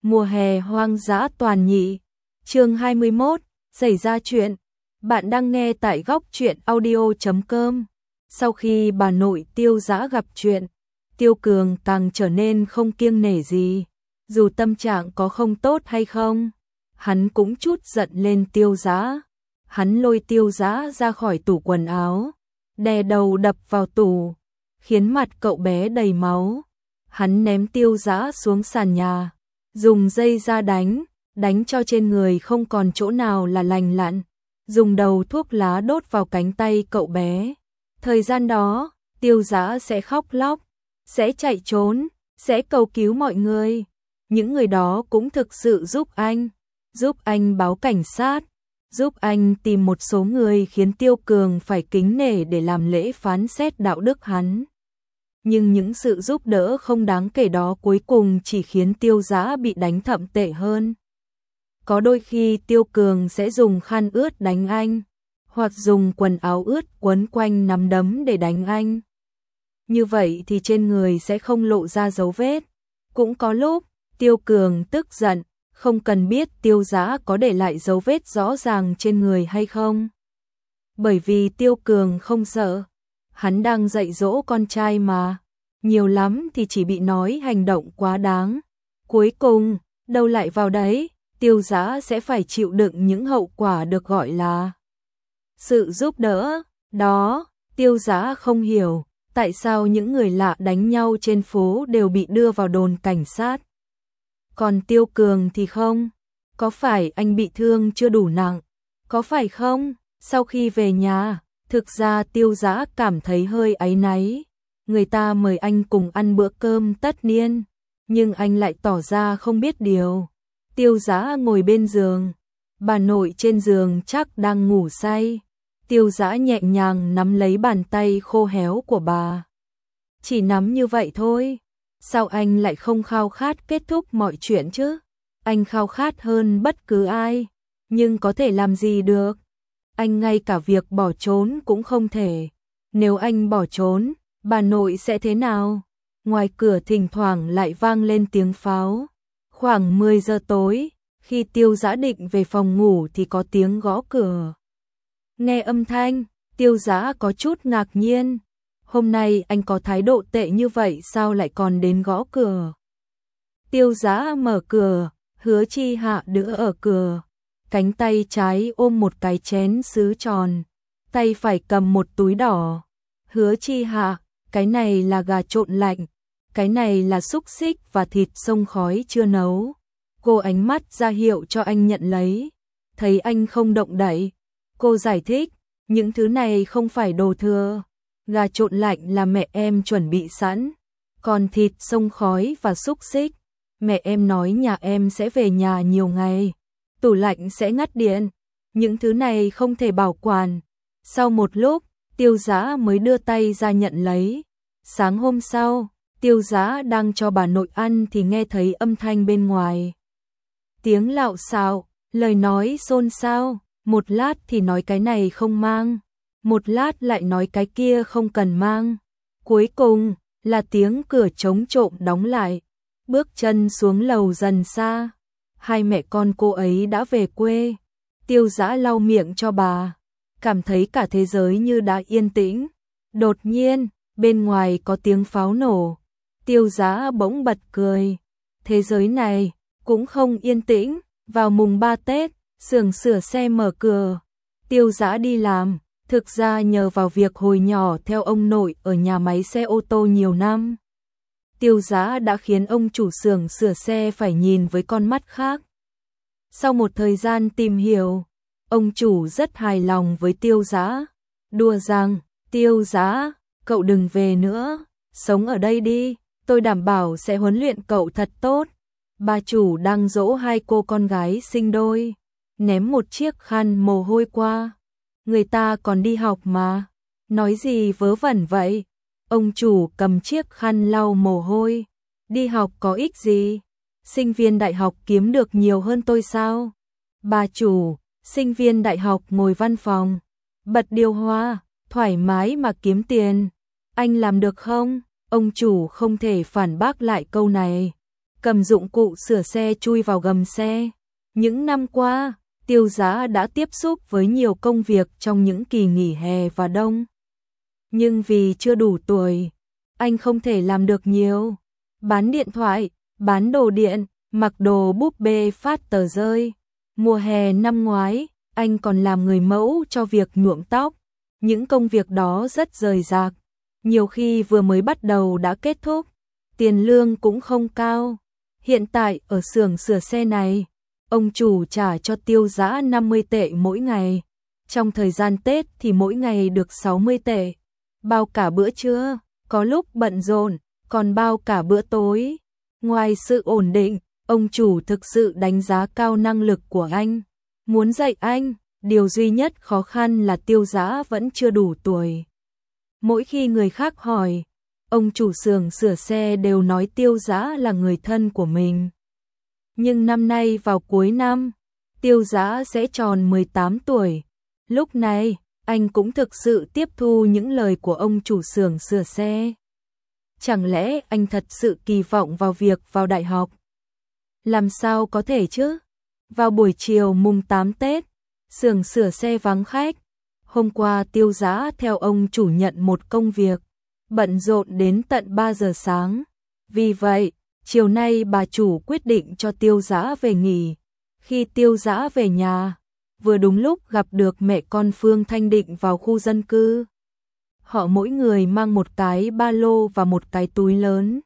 Mùa hè hoang dã toàn nhị. Chương 21, xảy ra chuyện. Bạn đang nghe tại góc truyện audio.com. Sau khi bà nội Tiêu Dã gặp chuyện, Tiêu Cường càng trở nên không kiêng nể gì. Dù tâm trạng có không tốt hay không, hắn cũng chút giận lên Tiêu Dã. Hắn lôi Tiêu Dã ra khỏi tủ quần áo, đè đầu đập vào tủ, khiến mặt cậu bé đầy máu. Hắn ném Tiêu Dã xuống sàn nhà, dùng dây ra đánh cho trên người không còn chỗ nào là lành lặn, dùng đầu thuốc lá đốt vào cánh tay cậu bé. Thời gian đó, Tiêu Dã sẽ khóc lóc, sẽ chạy trốn, sẽ cầu cứu mọi người. Những người đó cũng thực sự giúp anh báo cảnh sát, giúp anh tìm một số người khiến Tiêu Cường phải kính nể để làm lễ phán xét đạo đức hắn. Nhưng những sự giúp đỡ không đáng kể đó cuối cùng chỉ khiến Tiêu Dã bị đánh thậm tệ hơn. Có đôi khi Tiêu Cường sẽ dùng khăn ướt đánh anh, hoặc dùng quần áo ướt quấn quanh nắm đấm để đánh anh. Như vậy thì trên người sẽ không lộ ra dấu vết. Cũng có lúc, Tiêu Cường tức giận, không cần biết Tiêu Dã có để lại dấu vết rõ ràng trên người hay không. Bởi vì Tiêu Cường không sợ, hắn đang dạy dỗ con trai mà, nhiều lắm thì chỉ bị nói hành động quá đáng. Cuối cùng, đâu lại vào đấy, Tiêu Dã sẽ phải chịu đựng những hậu quả được gọi là sự giúp đỡ. Đó, Tiêu Dã không hiểu, tại sao những người lạ đánh nhau trên phố đều bị đưa vào đồn cảnh sát. Còn Tiêu Cường thì không, có phải anh bị thương chưa đủ nặng, có phải không? Sau khi về nhà, thực ra Tiêu Dã cảm thấy hơi áy náy. Người ta mời anh cùng ăn bữa cơm tất niên, nhưng anh lại tỏ ra không biết điều. Tiêu Dã ngồi bên giường, bà nội trên giường chắc đang ngủ say. Tiêu Dã nhẹ nhàng nắm lấy bàn tay khô héo của bà. Chỉ nắm như vậy thôi, sao anh lại không khao khát kết thúc mọi chuyện chứ? Anh khao khát hơn bất cứ ai, nhưng có thể làm gì được? Anh ngay cả việc bỏ trốn cũng không thể. Nếu anh bỏ trốn, bà nội sẽ thế nào? Ngoài cửa thỉnh thoảng lại vang lên tiếng pháo. Khoảng 10 giờ tối, khi Tiêu Dã định về phòng ngủ thì có tiếng gõ cửa. Nghe âm thanh, Tiêu Dã có chút ngạc nhiên. Hôm nay anh có thái độ tệ như vậy sao lại còn đến gõ cửa? Tiêu Dã mở cửa, Hứa Chi Hạ đứng ở cửa. Cánh tay trái ôm một cái chén sứ tròn, tay phải cầm một túi đỏ. Hứa Chi Hạ, cái này là gà trộn lạnh, cái này là xúc xích và thịt xông khói chưa nấu. Cô ánh mắt ra hiệu cho anh nhận lấy. Thấy anh không động đậy, cô giải thích, những thứ này không phải đồ thừa. Gà trộn lạnh là mẹ em chuẩn bị sẵn, còn thịt xông khói và xúc xích, mẹ em nói nhà em sẽ về nhà nhiều ngày, tủ lạnh sẽ ngắt điện, những thứ này không thể bảo quản. Sau một lúc, Tiêu Dã mới đưa tay ra nhận lấy. Sáng hôm sau, Tiêu Dã đang cho bà nội ăn thì nghe thấy âm thanh bên ngoài. Tiếng lạo xạo, lời nói xôn xao, một lát thì nói cái này không mang, một lát lại nói cái kia không cần mang. Cuối cùng là tiếng cửa trống trộm đóng lại, bước chân xuống lầu dần xa. Hai mẹ con cô ấy đã về quê. Tiêu Dã lau miệng cho bà, cảm thấy cả thế giới như đã yên tĩnh. Đột nhiên, bên ngoài có tiếng pháo nổ. Tiêu Dã bỗng bật cười. Thế giới này cũng không yên tĩnh. Vào mùng 3 Tết, xưởng sửa xe mở cửa. Tiêu Dã đi làm, thực ra nhờ vào việc hồi nhỏ theo ông nội ở nhà máy xe ô tô nhiều năm. Tiêu Dã đã khiến ông chủ xưởng sửa xe phải nhìn với con mắt khác. Sau một thời gian tìm hiểu, ông chủ rất hài lòng với Tiêu Dã, đùa rằng, Tiêu Dã, cậu đừng về nữa, sống ở đây đi, tôi đảm bảo sẽ huấn luyện cậu thật tốt. Bà chủ đang dỗ hai cô con gái sinh đôi, ném một chiếc khăn mồ hôi qua. Người ta còn đi học mà, nói gì vớ vẩn vậy? Ông chủ cầm chiếc khăn lau mồ hôi. Đi học có ích gì? Sinh viên đại học kiếm được nhiều hơn tôi sao? Bà chủ, sinh viên đại học ngồi văn phòng, bật điều hòa, thoải mái mà kiếm tiền. Anh làm được không? Ông chủ không thể phản bác lại câu này. cầm dụng cụ sửa xe chui vào gầm xe. Những năm qua, Tiêu Giá đã tiếp xúc với nhiều công việc trong những kỳ nghỉ hè và đông. Nhưng vì chưa đủ tuổi, anh không thể làm được nhiều. Bán điện thoại, bán đồ điện, mặc đồ búp bê phát tờ rơi. Mùa hè năm ngoái, anh còn làm người mẫu cho việc nhuộm tóc. Những công việc đó rất rời rạc, nhiều khi vừa mới bắt đầu đã kết thúc. Tiền lương cũng không cao. Hiện tại ở xưởng sửa xe này, ông chủ trả cho Tiêu Giá 50 tệ mỗi ngày. Trong thời gian Tết thì mỗi ngày được 60 tệ. Bao cả bữa trưa, có lúc bận rộn, còn bao cả bữa tối. Ngoài sự ổn định, ông chủ thực sự đánh giá cao năng lực của anh. Muốn dạy anh, điều duy nhất khó khăn là Tiêu Giá vẫn chưa đủ tuổi. Mỗi khi người khác hỏi, ông chủ xưởng sửa xe đều nói Tiêu Giá là người thân của mình. Nhưng năm nay vào cuối năm, Tiêu Giá sẽ tròn 18 tuổi. Lúc này, anh cũng thực sự tiếp thu những lời của ông chủ xưởng sửa xe. Chẳng lẽ anh thật sự kỳ vọng vào việc vào đại học? Làm sao có thể chứ? Vào buổi chiều mùng 8 Tết, xưởng sửa xe vắng khách. Hôm qua Tiêu Giá theo ông chủ nhận một công việc, bận rộn đến tận 3 giờ sáng. Vì vậy, chiều nay bà chủ quyết định cho Tiêu Giá về nghỉ. Khi Tiêu Giá về nhà, vừa đúng lúc gặp được mẹ con Phương Thanh Định vào khu dân cư. Họ mỗi người mang một cái ba lô và một cái túi lớn.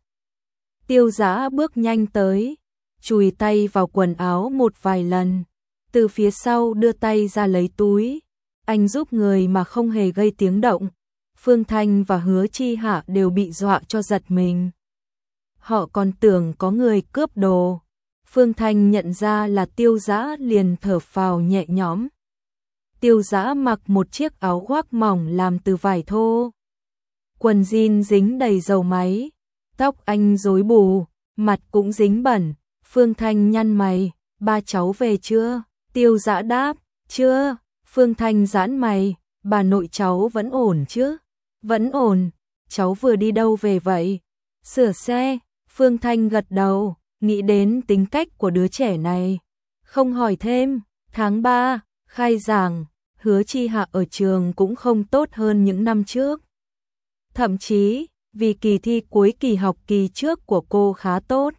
Tiêu Giá bước nhanh tới, chùi tay vào quần áo một vài lần, từ phía sau đưa tay ra lấy túi. Anh giúp người mà không hề gây tiếng động. Phương Thanh và Hứa Chi Hạ đều bị dọa cho giật mình. Họ còn tưởng có người cướp đồ. Phương Thanh nhận ra là Tiêu Giá liền thở phào nhẹ nhõm. Tiêu Giá mặc một chiếc áo khoác mỏng làm từ vải thô. Quần jean dính đầy dầu máy. Tóc anh rối bù, mặt cũng dính bẩn. Phương Thanh nhăn mày, ba cháu về chưa? Tiêu Giá đáp, chưa. Phương Thanh giãn mày, bà nội cháu vẫn ổn chứ? Vẫn ổn, cháu vừa đi đâu về vậy? Sửa xe. Phương Thanh gật đầu, nghĩ đến tính cách của đứa trẻ này. Không hỏi thêm, tháng 3, khai giảng, Hứa Chi Hạ ở trường cũng không tốt hơn những năm trước. Thậm chí, vì kỳ thi cuối kỳ học kỳ trước của cô khá tốt.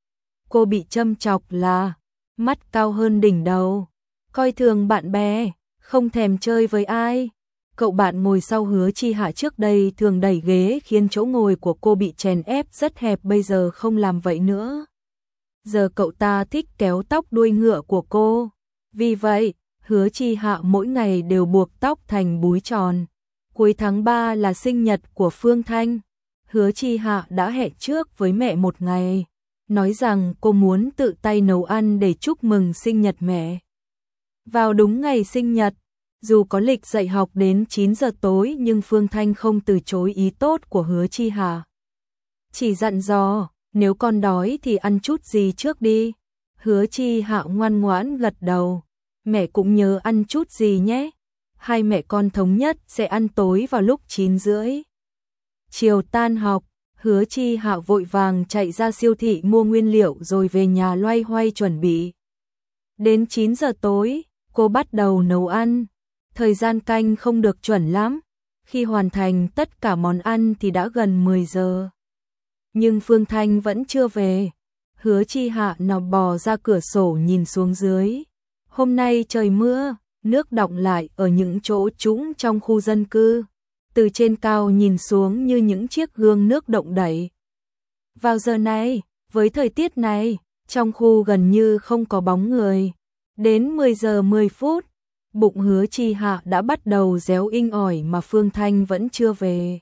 Cô bị châm chọc là mắt cao hơn đỉnh đầu, coi thường bạn bè, không thèm chơi với ai. Cậu bạn ngồi sau Hứa Chi Hạ trước đây thường đẩy ghế khiến chỗ ngồi của cô bị chèn ép rất hẹp, bây giờ không làm vậy nữa. Giờ cậu ta thích kéo tóc đuôi ngựa của cô. Vì vậy, Hứa Chi Hạ mỗi ngày đều buộc tóc thành búi tròn. Cuối tháng 3 là sinh nhật của Phương Thanh. Hứa Chi Hạ đã hẹn trước với mẹ một ngày, nói rằng cô muốn tự tay nấu ăn để chúc mừng sinh nhật mẹ. Vào đúng ngày sinh nhật, dù có lịch dạy học đến 9 giờ tối nhưng Phương Thanh không từ chối ý tốt của Hứa Chi Hạ. Chỉ dặn dò, nếu con đói thì ăn chút gì trước đi. Hứa Chi Hạ ngoan ngoãn gật đầu. Mẹ cũng nhớ ăn chút gì nhé. Hai mẹ con thống nhất sẽ ăn tối vào lúc 9 rưỡi. Chiều tan học, Hứa Chi Hạ vội vàng chạy ra siêu thị mua nguyên liệu rồi về nhà loay hoay chuẩn bị. Đến 9 giờ tối, cô bắt đầu nấu ăn. Thời gian canh không được chuẩn lắm. Khi hoàn thành tất cả món ăn thì đã gần 10 giờ. Nhưng Phương Thanh vẫn chưa về. Hứa Chi Hạ nào bò ra cửa sổ nhìn xuống dưới. Hôm nay trời mưa, nước đọng lại ở những chỗ trũng trong khu dân cư. Từ trên cao nhìn xuống như những chiếc gương nước động đậy. Vào giờ này, với thời tiết này, trong khu gần như không có bóng người. Đến 10 giờ 10 phút, bụng Hứa Chi Hạ đã bắt đầu réo inh ỏi mà Phương Thanh vẫn chưa về.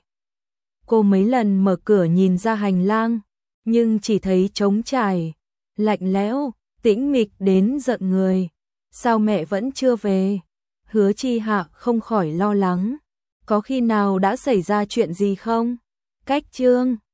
Cô mấy lần mở cửa nhìn ra hành lang, nhưng chỉ thấy trống trải, lạnh lẽo, tĩnh mịch đến giận người. Sao mẹ vẫn chưa về? Hứa Chi Hạ không khỏi lo lắng. Có khi nào đã xảy ra chuyện gì không? Cách chương